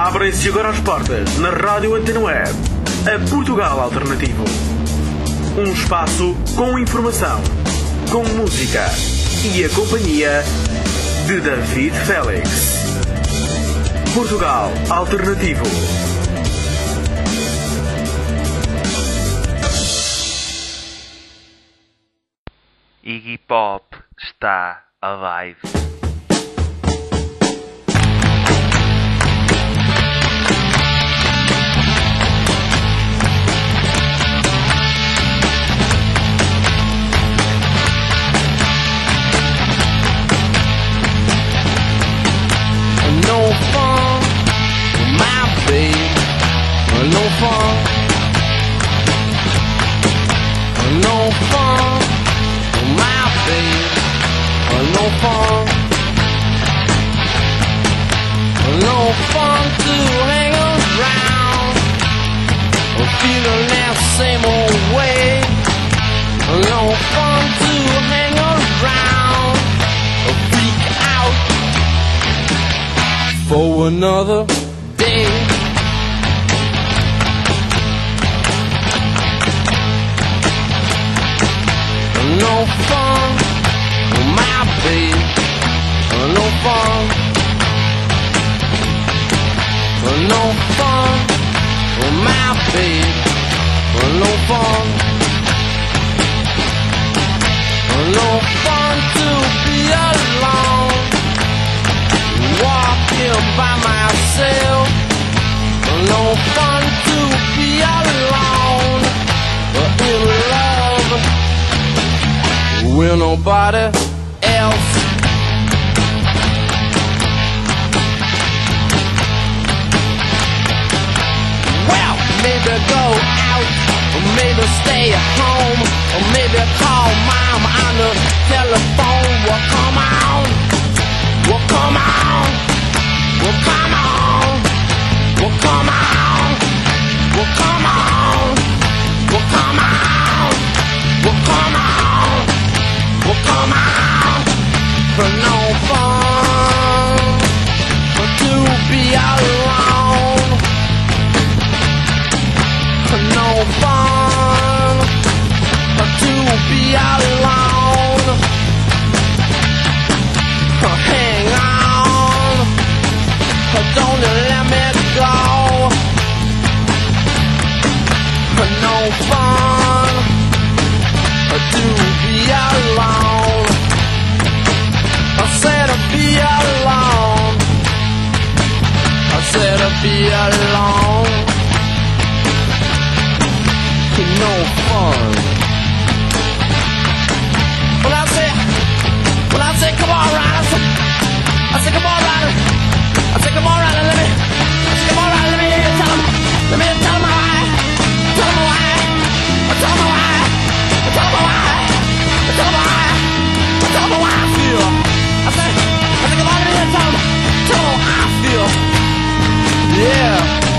Abrem-se agora as portas na Rádio Antena Web, a Portugal Alternativo. Um espaço com informação, com música e a companhia de David Félix. Portugal Alternativo. Iggy Pop está alive. No fun with my babe. No fun. No fun with my babe. No fun. No fun to hang around, feeling that same old way. No fun to hang around, freak out for another day. No fun with my babe. No fun. No fun with my babe. No fun. No fun to be alone, walking by myself. No fun to be alone, in love with nobody else. Well, maybe go out, or maybe stay at home, or maybe call mom on the telephone. Well, come on. Well, come on. Well, come on. Well, come on. Well, come on. Well, come on. Well, come on. Well, come on. For no fun, but to be alone. For no fun, but to be alone. Hang on, don't let me go. No fun to be alone. I said to be alone. I said to be alone. No fun. When I say come on, Ryder. I said come on, Ryder. I said come on, Ryder. Let me tell him. Let me tell him why. Tell him why. Tell him why. Tell him why. Tell him why. Tell him why I feel. I said come on, let me tell him how I feel. Yeah.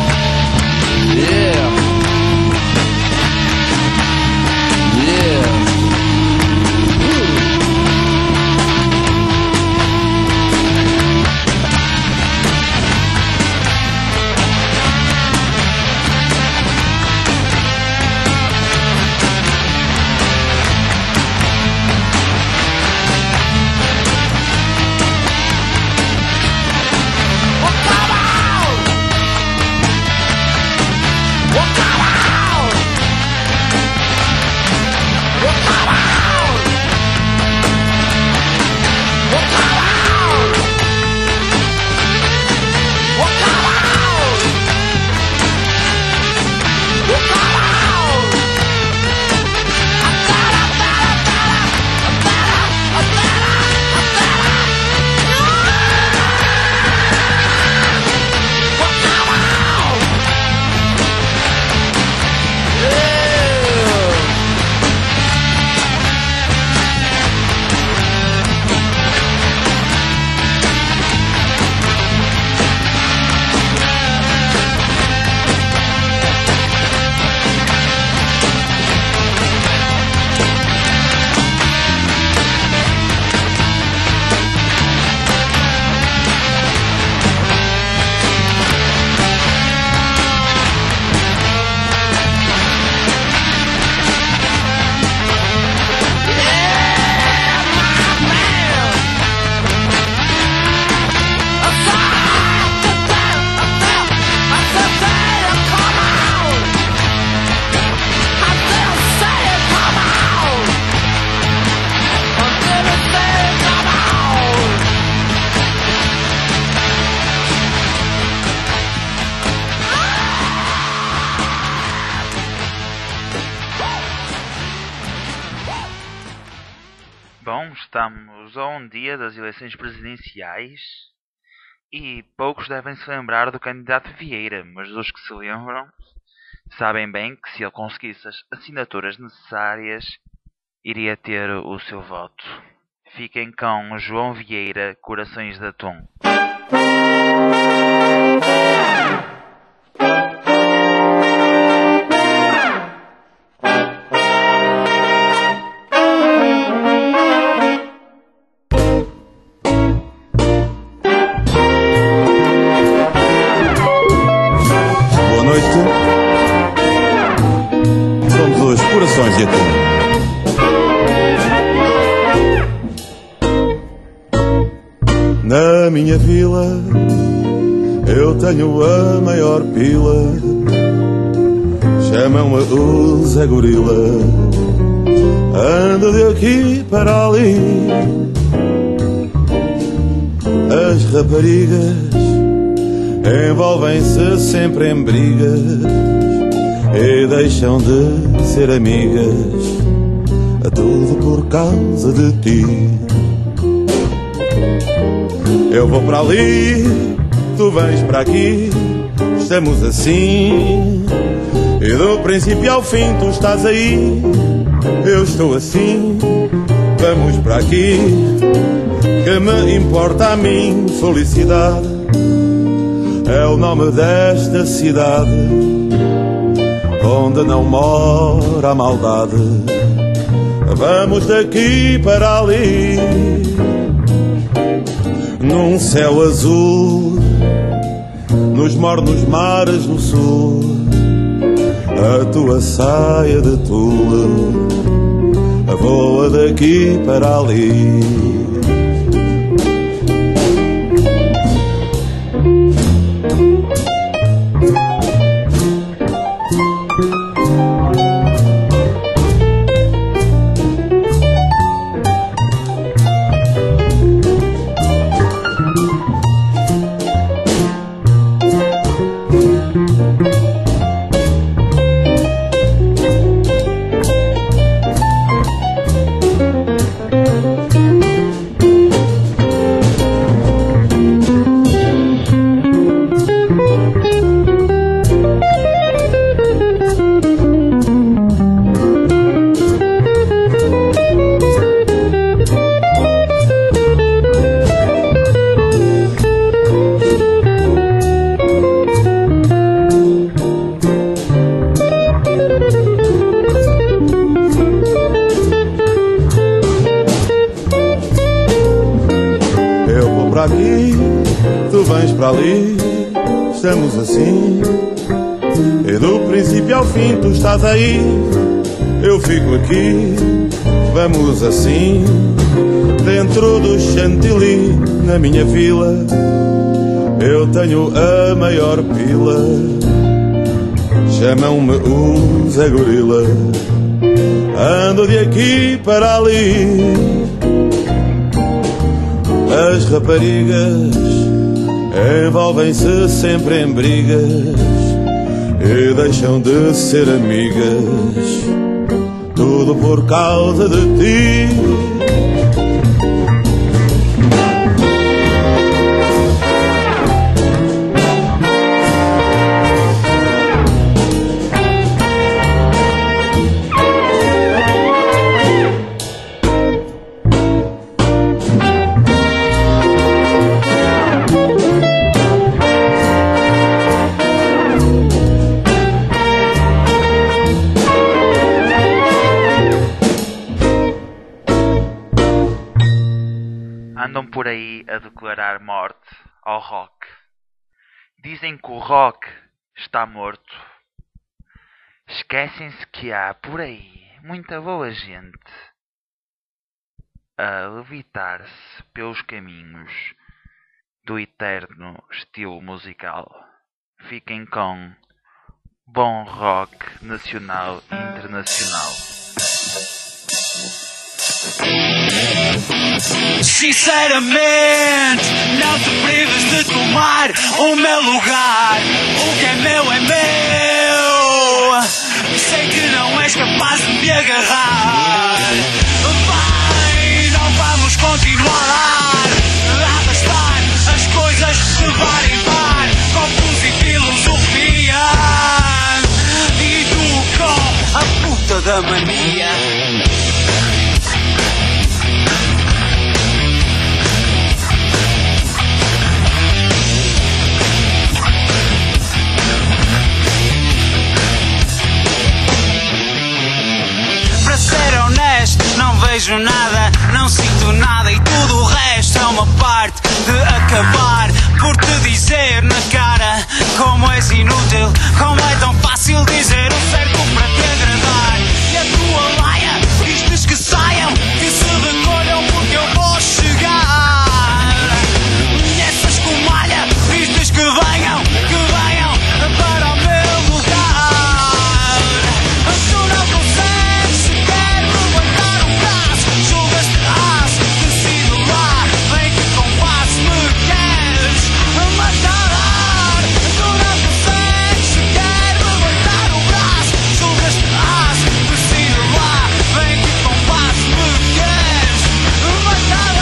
Estamos a um dia das eleições presidenciais e poucos devem se lembrar do candidato Vieira, mas os que se lembram sabem bem que se ele conseguisse as assinaturas necessárias, iria ter o seu voto. Fiquem com João Vieira, Corações de Atum. Boa noite. Somos os Corações de Atum. Na minha vila eu tenho a maior pila, chamam-me o Zé Gorila. Ando de aqui para ali, as raparigas envolvem-se sempre em brigas e deixam de ser amigas, a tudo por causa de ti. Eu vou para ali, tu vens para aqui, estamos assim, e do princípio ao fim tu estás aí, eu estou assim. Vamos para aqui, que me importa a mim, felicidade é o nome desta cidade, onde não mora a maldade. Vamos daqui para ali, num céu azul, nos mornos mares do sul, a tua saia de tule voa daqui para ali. Aqui, tu vens para ali, estamos assim, e do princípio ao fim tu estás aí, eu fico aqui. Vamos assim, dentro do chantilly, na minha vila eu tenho a maior pila, chamam-me o Zé Gorila. Ando de aqui para ali, as raparigas envolvem-se sempre em brigas e deixam de ser amigas, tudo por causa de ti. Andam por aí a declarar morte ao rock. Dizem que o rock está morto. Esquecem-se que há por aí muita boa gente a levitar-se pelos caminhos do eterno estilo musical. Fiquem com bom rock nacional e internacional. Sinceramente, não te prives de tomar o meu lugar. O que é meu é meu. Sei que não és capaz de me agarrar. Vai, não vamos vejo nada, não sinto nada e tudo o resto é uma parte de acabar por te dizer na cara como és inútil, como é tão fácil dizer o certo para te agradar. E a tua laia diz-lhes que saiam, que se recolham porque eu vou chegar. E essa escumalha diz-lhes que venham para o meu lugar. Tu não consegues sequer levantar um braço, julgas-te decido lá, vem que com base me queres matar. Tu não consegues sequer levantar um braço, julgas-te decido lá, vem que com base me queres matar.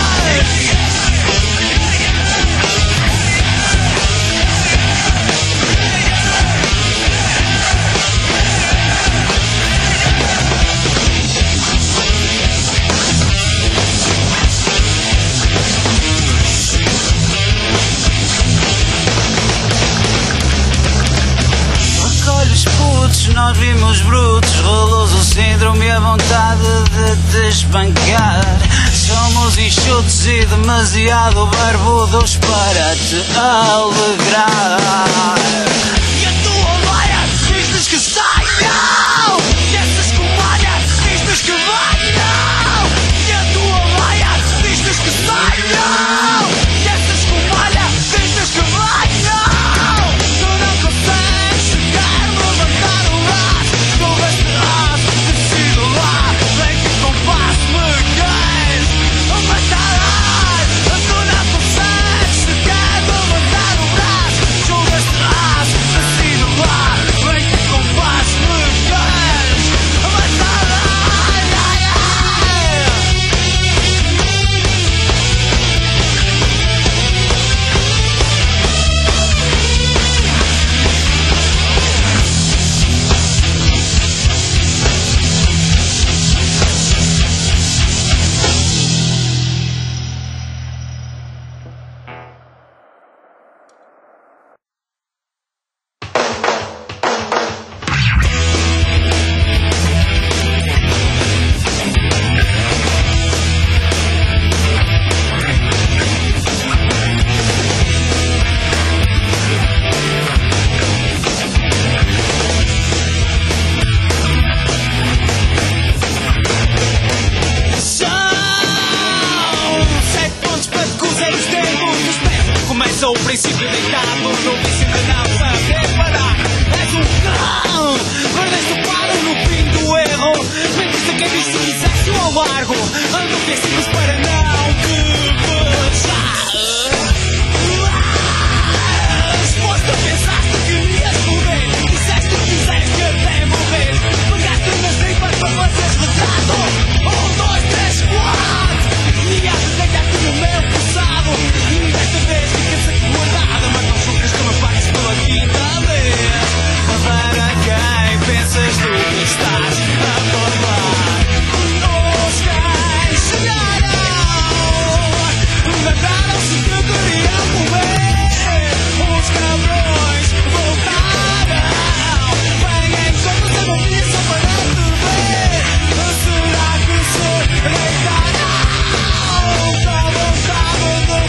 Recolhe os putos, nós vimos brutos, rolou-se o síndrome e a vontade de te espancar. Somos enxutos e demasiado barbudos para te alegrar. E a tua laia diz-lhes que saiam, e essa escumalha diz-lhes que venham. E a tua laia diz-lhes que saiam, e essa escumalha diz-lhes que venham. Tu não consegues sequer levantar o braço, tu vestirás, decido lá, vem que com passo me queres matar. Tu não consegues sequer levantar o braço, tu vestirás, decido lá, vem que com passo me queres matar. Começa o princípio deitado no vício de não saber parar. És um cão, perdeste o paro no fim do erro. Mentiste a quem disse que quiseste ao largo. Enlouquecidos para não te beijar. Exposto, pensaste que ias morrer. Disseste que quiseste até morrer. Pegaste nas tripas para fazeres retrato. 1, 2, 3, 4. E has deitado no meu passado. E desta vez ficas aqui guardada, mas não julgas que me pares pela quinta vez. Para quem pensas tu que estás a falar? Os cães chegaram, lembraram-se que queriam comer. Os cabrões voltaram, vêm em contas a morrer só para te ver. Será que se deitarão? Dá vontade de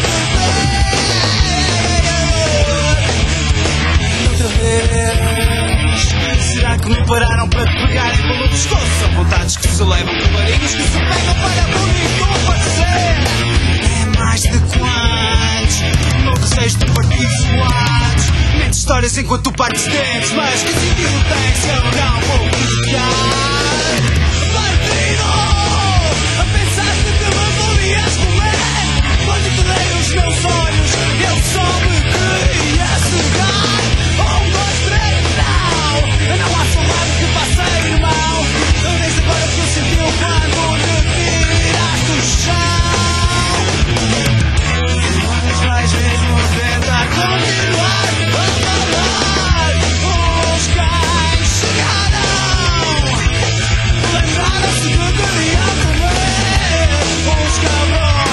será que me pararam para te pegarem pelo pescoço? São vontades que se levam colarinhos que se pegam para bonito parecer. É mais de quantos? Meu desejo de partir suados. Mentes histórias enquanto tu partes dentes. Mas que sentido tem se eu não vou ficar partido? Pensaste que me podias comer? Quando te dei os meus olhos eu só me queria cegar. 1, 2, 3, não! Não há saudade que faça irmão. Desde agora que eu senti o quando te tiraste do chão. Mas vais mesmo tentar continuar a falar. Os cães chegaram, lembraram-se que queriam comer. Os cabrões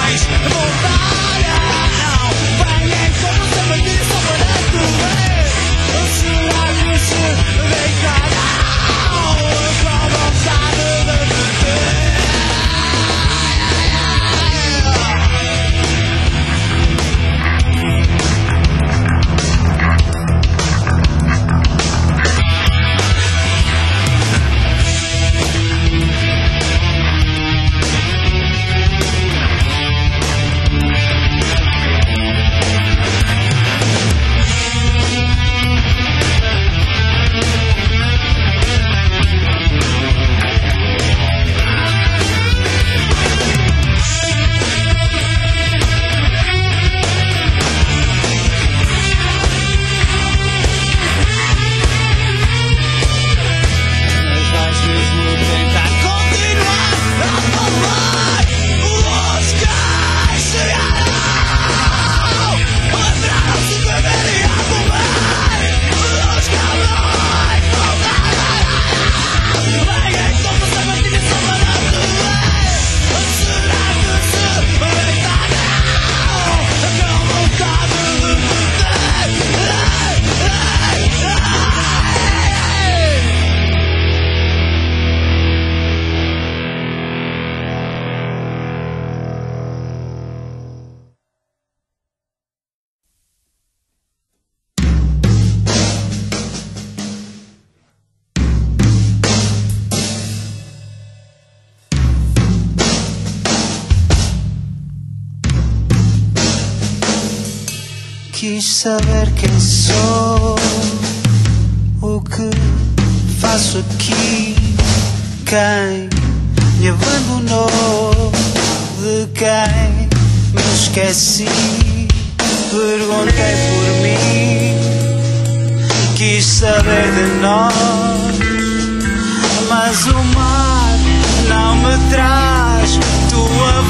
Quis saber quem sou, o que faço aqui, quem me abandonou, de quem me esqueci. Perguntei por mim, quis saber de nós, mas o mar não me traz tua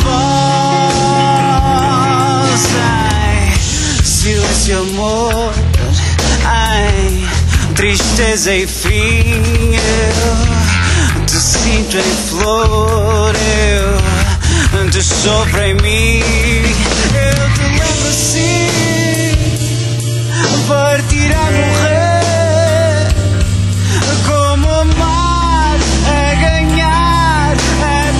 voz. Ai, silêncio, amor, ai, tristeza e fim. Eu te sinto em flor, eu te sofro em mim. Eu te lembro assim, partir a morrer, como amar é ganhar, é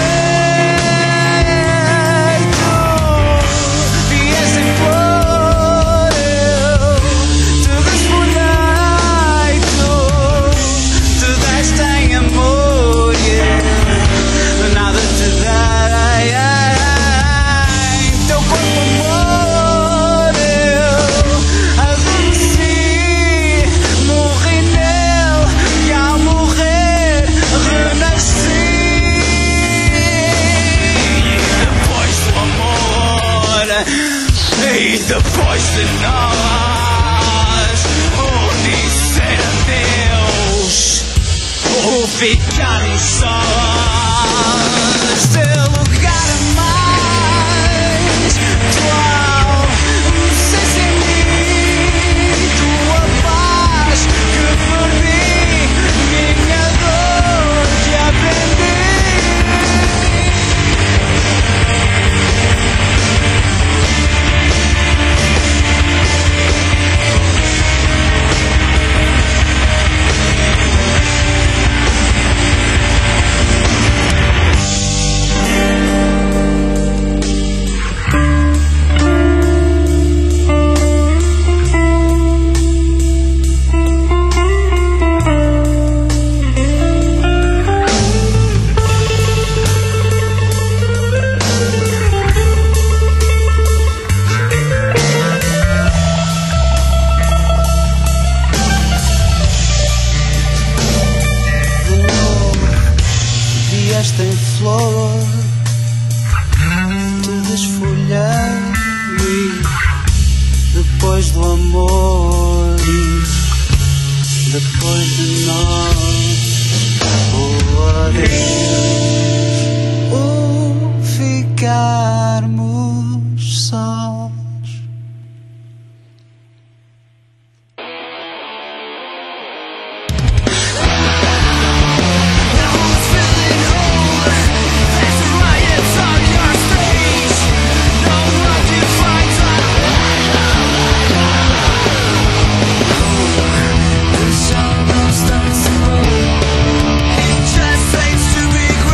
perder. Tu vieste em flor, eu te desfolhei. Tu te deste em amor, nada te darei. Teu corpo, amor, eu adormeci, morri nele e ao morrer renasci. Depois do amor e depois de nós, o dizer adeus, o ficarmos sós, teu lugar a mais, tua ausência em mim, tua paz que perdi, minha dor que aprendi. Vieste em flor, te desfolhei, depois do amor e depois de nós, o adeus, o ficarmos sós. Just seems to be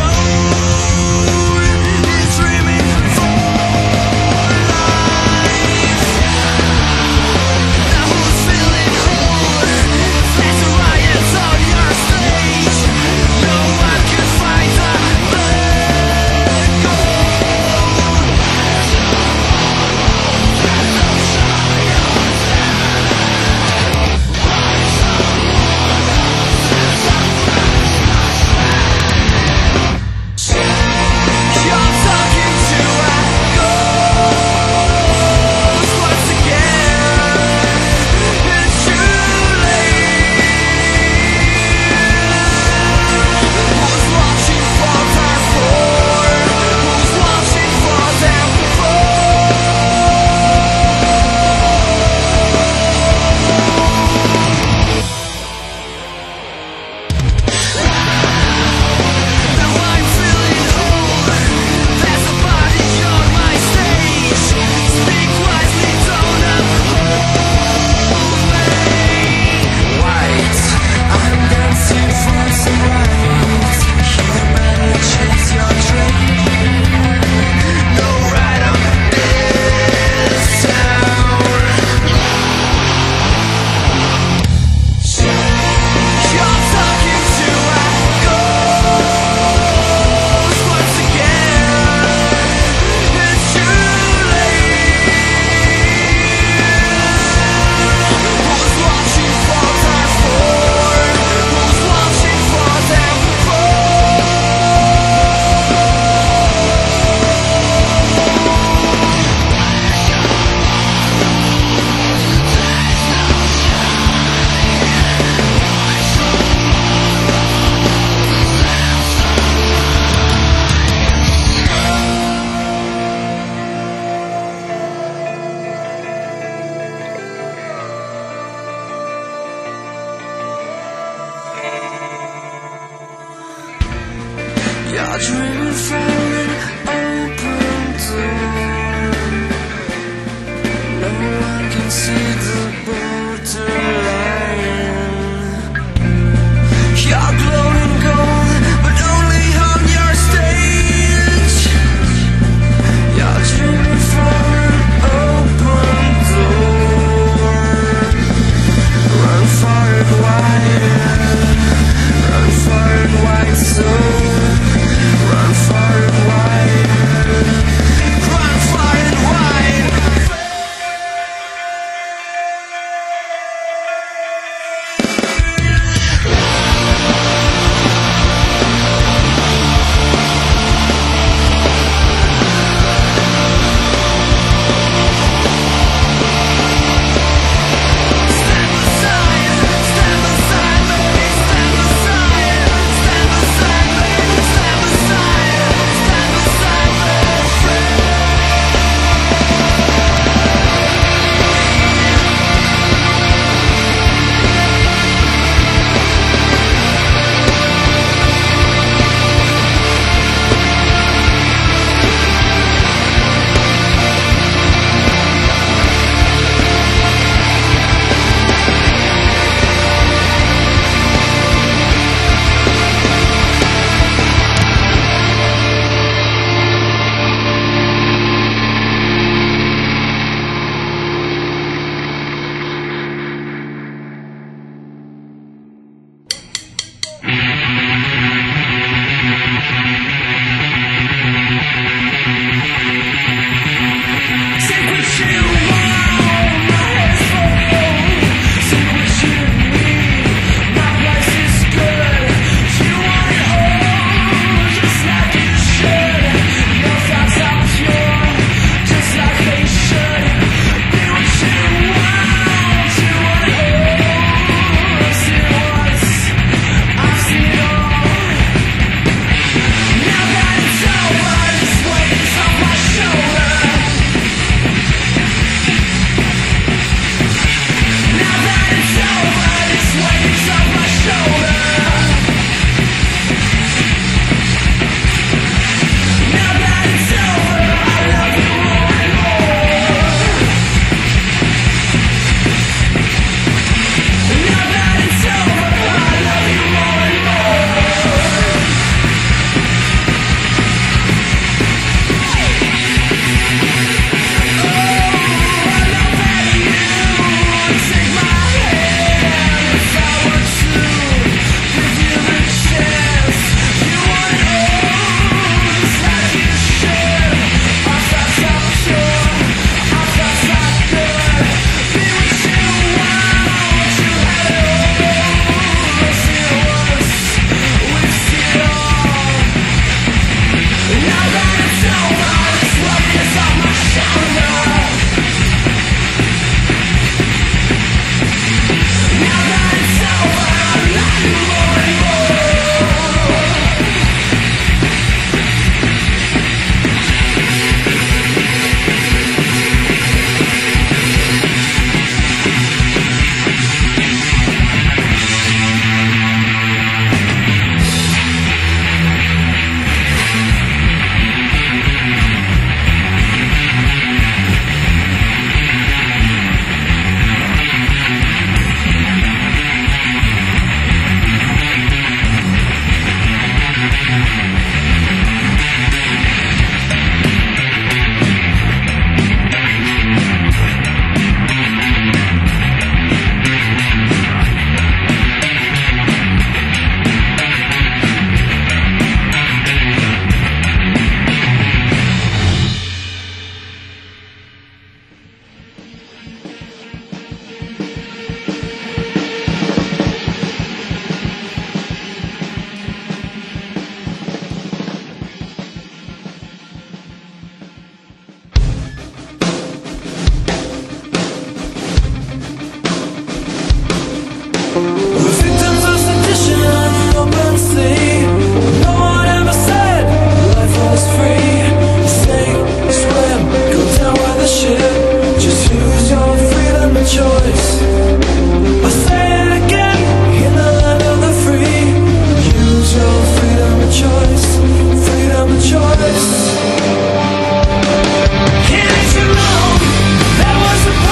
Can't you know that was the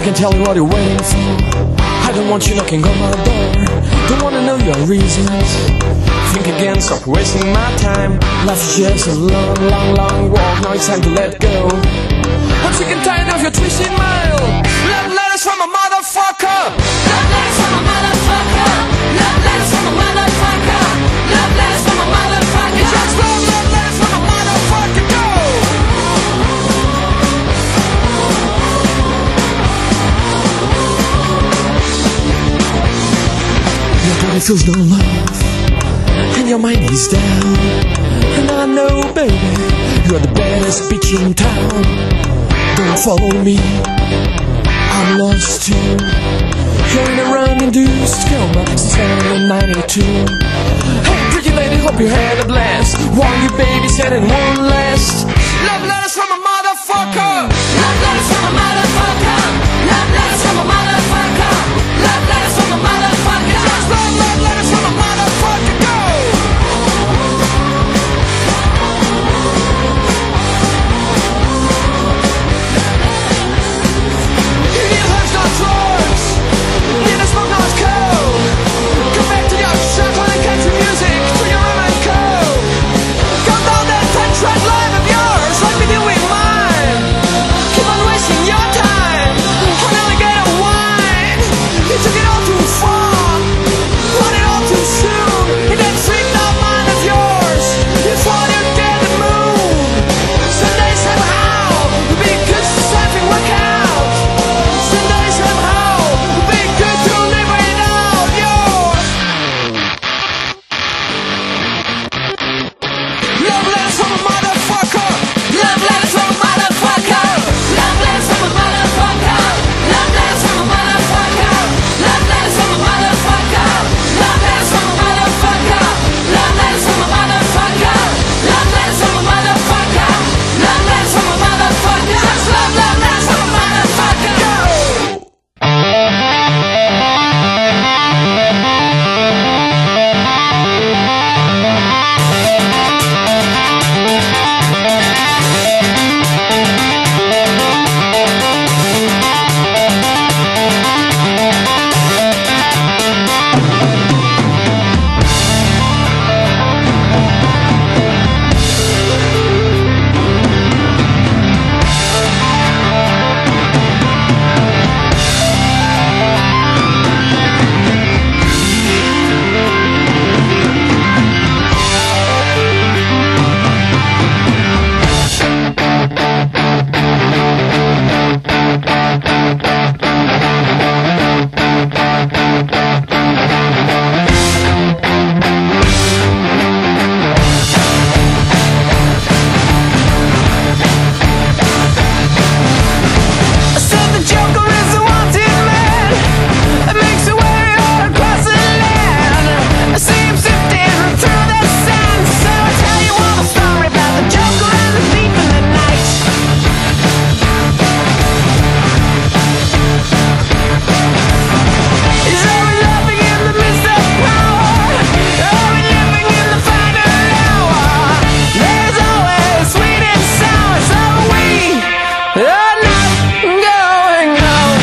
can tell you what you're waiting for. I don't want you knocking on my door. Don't wanna know your reasons. Think again, stop wasting my time. Life is just a long, long, long walk. Now it's time to let go. I'm sick and tired of your twisted smile. Love letters from a motherfucker. Love letters from a motherfucker. Love letters from a motherfucker. Love letters from a motherfucker. Just love letters from a motherfucker. Go. Your body feels no love, and your mind is down. And I know, baby, you're the baddest bitch in town. Don't follow me, I'm lost too. You're in a run-induced coma since 92. Hey, pretty lady, hope you had a blast. While you babysitting one last. Love letters from a motherfucker. Love letters from a motherfucker. Love letters from a motherfucker. Love letters from a motherfucker. Just love letters from a motherfucker. Go. You need hugs, not drugs. Need to smoke, not coke. Come back to your circle and country music. To your rum and coke. Go down that 10-track line of yours. Let me do it mine. Keep on wasting your time on alligator wine. You took it all too far. Want it all too soon. In that sweet love mind of yours. You thought you'd get the moon. Someday somehow the big good surfing work out. Someday somehow the big good to live it out. Love letters from a motherfucker. Love letters from a motherfucker. Love letters from a motherfucker. Love letters from a motherfucker. Love letters from a motherfucker. Love letters from a motherfucker. Love letters from a motherfucker. Love letters from a motherfucker. Love letters from a motherfucker. Just love letters from a motherfucker. Go. So the Joker is a wanted man. It makes a way all across the land. I see him sifting through the sand. So I tell you all the story about the Joker and the thief in the night. He's always laughing in the midst of power. Always living in the final hour. There's always sweet and sour. So we are not going home.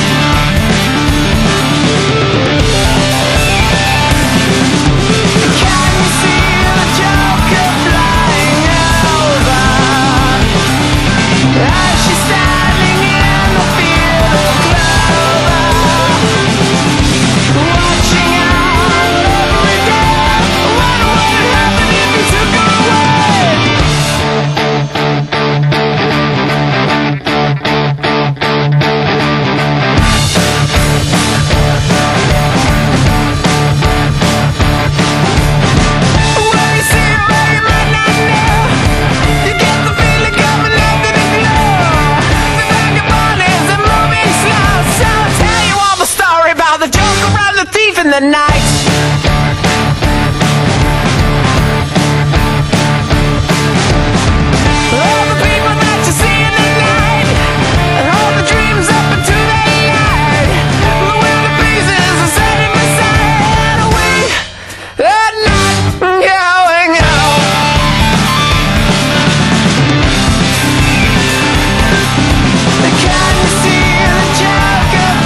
Can you see the Joker flying over? As she's standing in the field of clover, watching our lovely girl. What would happen if you took her away? When you see a way you might not know, you get the feeling coming under the glow. The vagabond is a moving slow. So I'll tell you all the story about the Joker and the thief in the night. All the people that you see in the night, and all the dreams up into the light. The winter breezes are setting aside. We are not going home. Can you see the Joker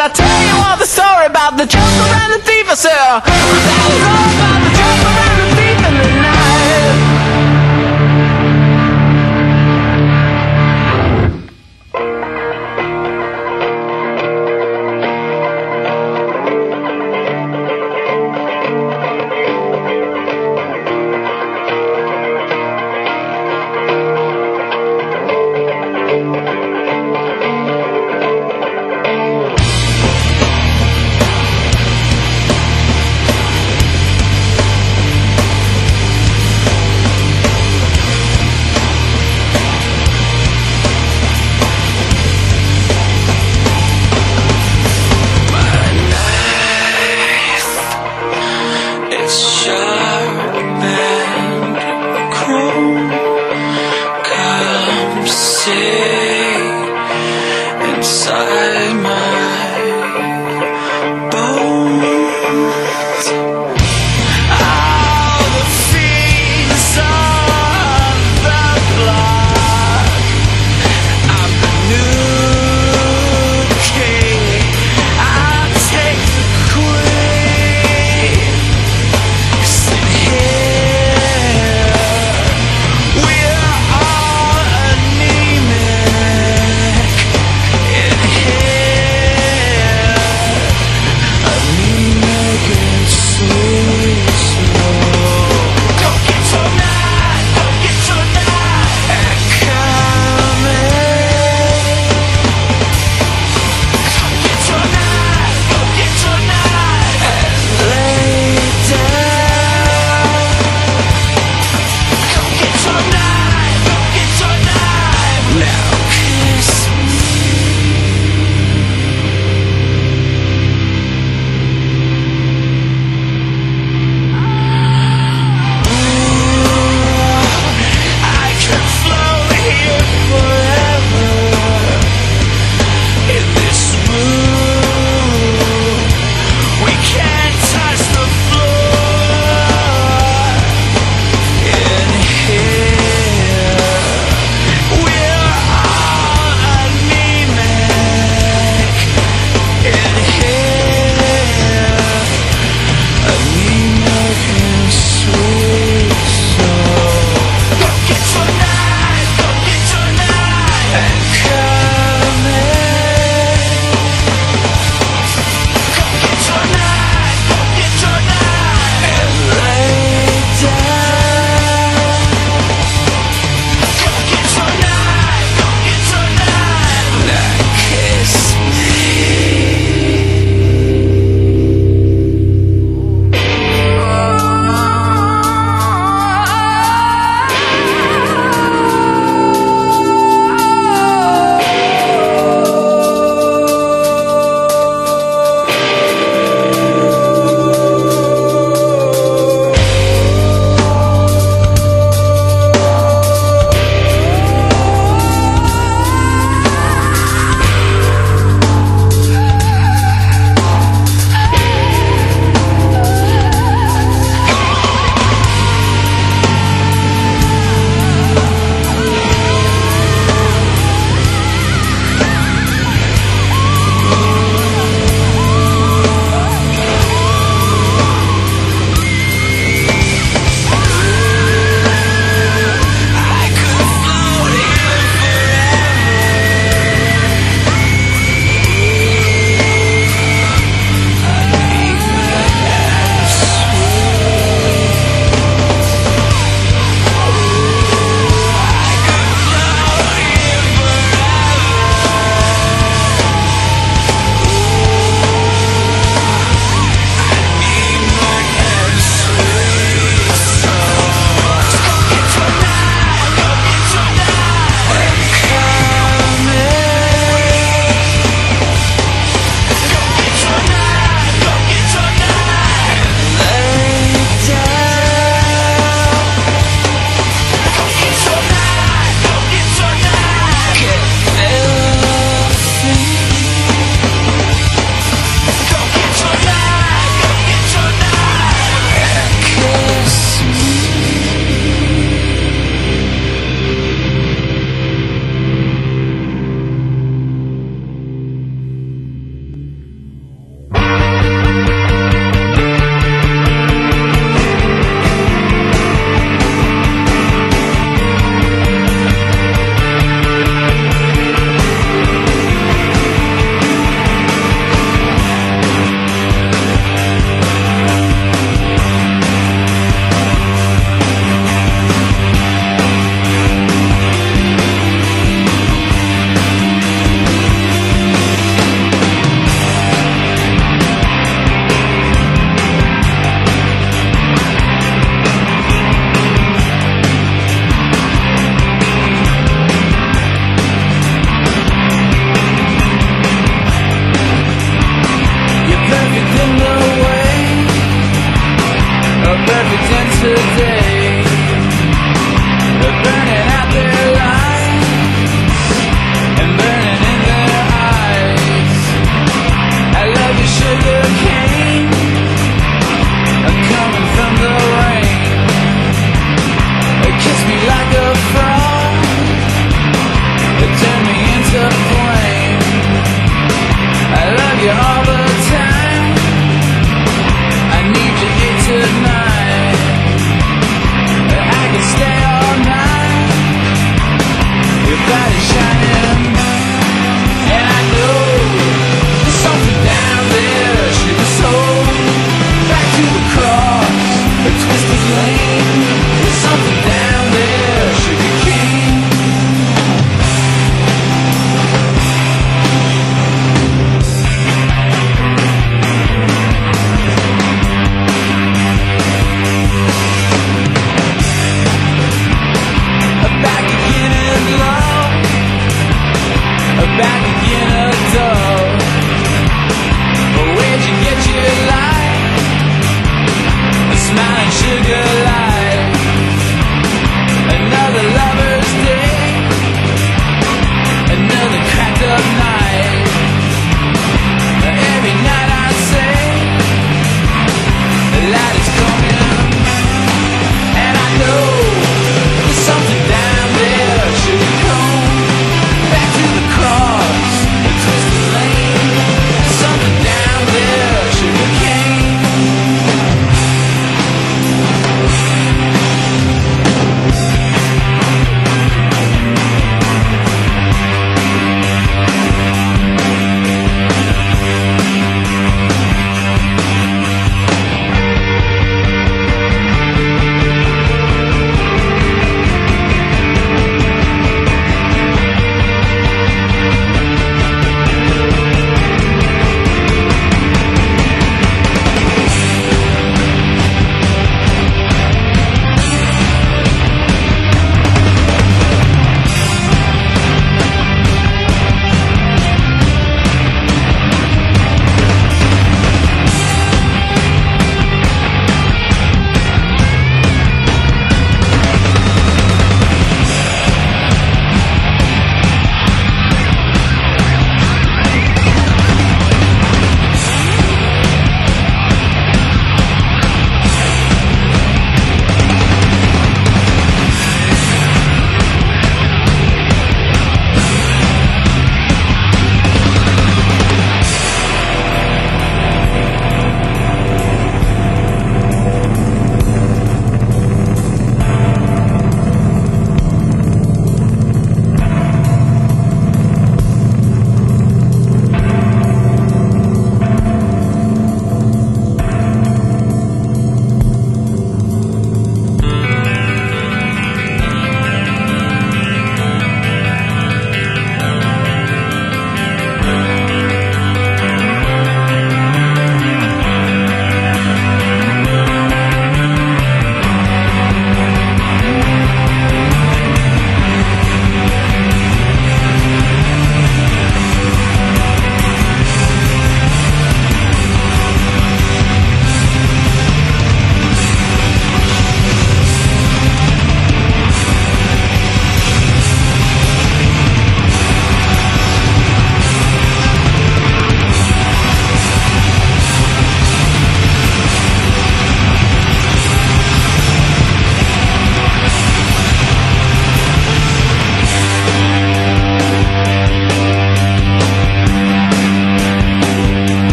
I tell you all the story about the joker and the thief? I said, I'll tell you all about the joker and the thief in the night.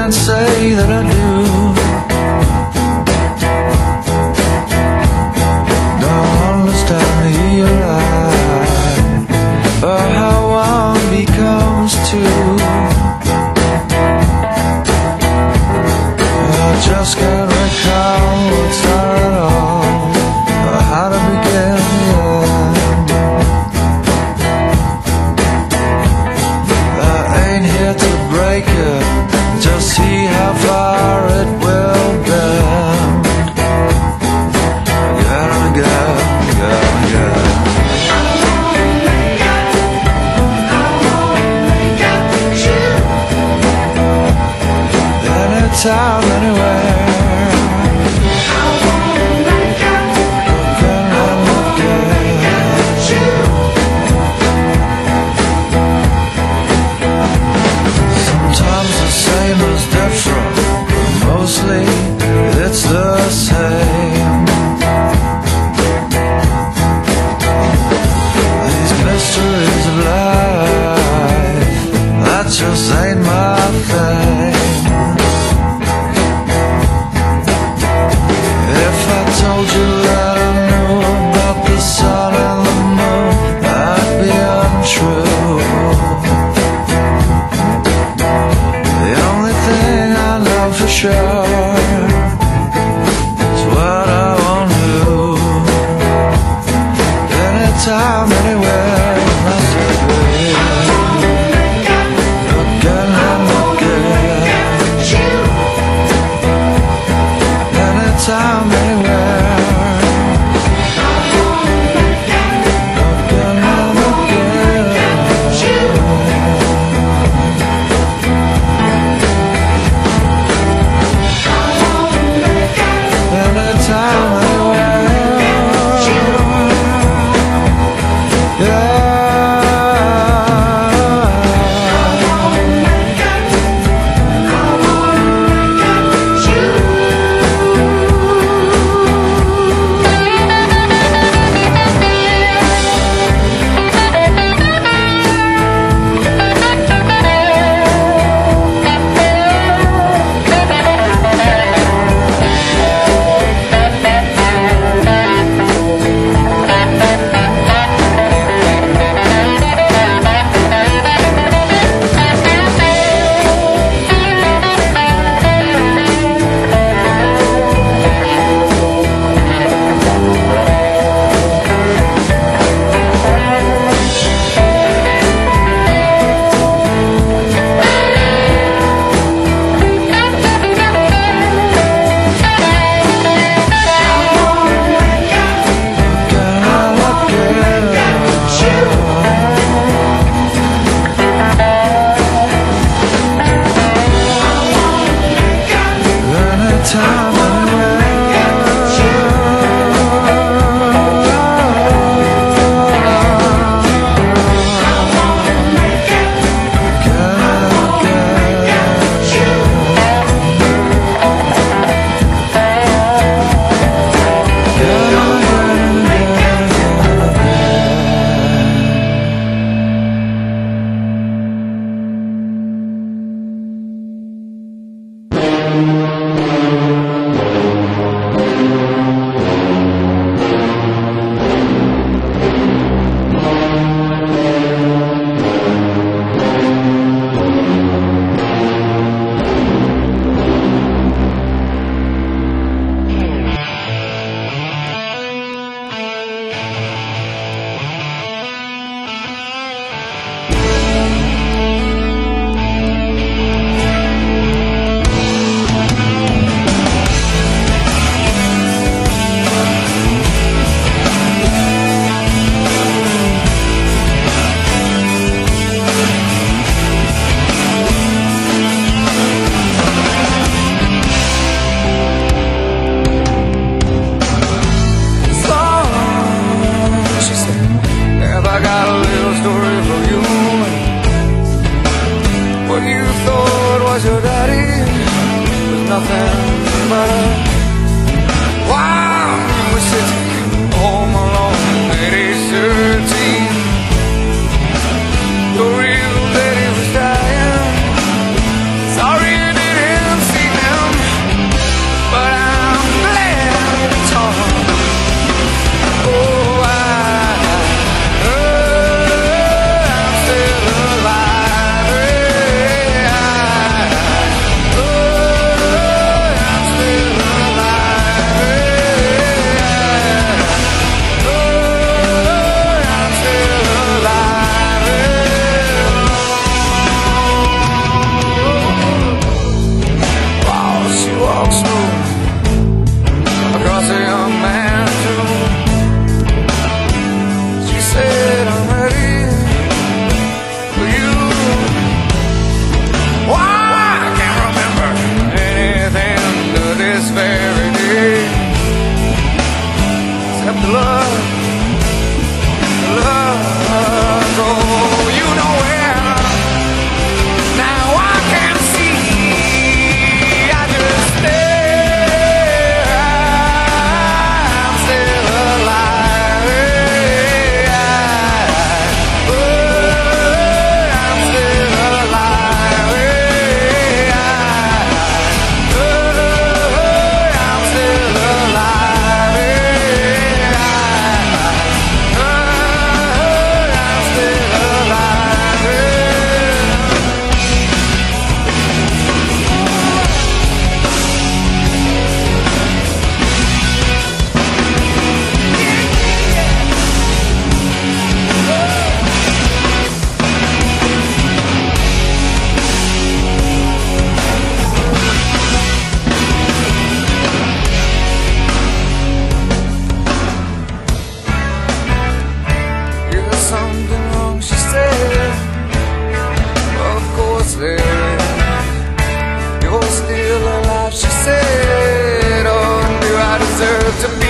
can't say that I do. Don't understand the lie, or how one becomes two. I just can't recall what's not at all, or how to begin the end. I ain't here to break it, just see how far it will bend. Again and again, again and again. Anytime, anywhere. Different, but mostly it's the same. These mysteries of life, that just ain't my thing. If I told you that I knew about the sun and the moon, that'd be untrue. For sure, it's what I want to do. Anytime, anywhere, must agree. Again and again. Anytime, anywhere. Again and again. Sorry you didn't still alive, she said. Oh, do I deserve to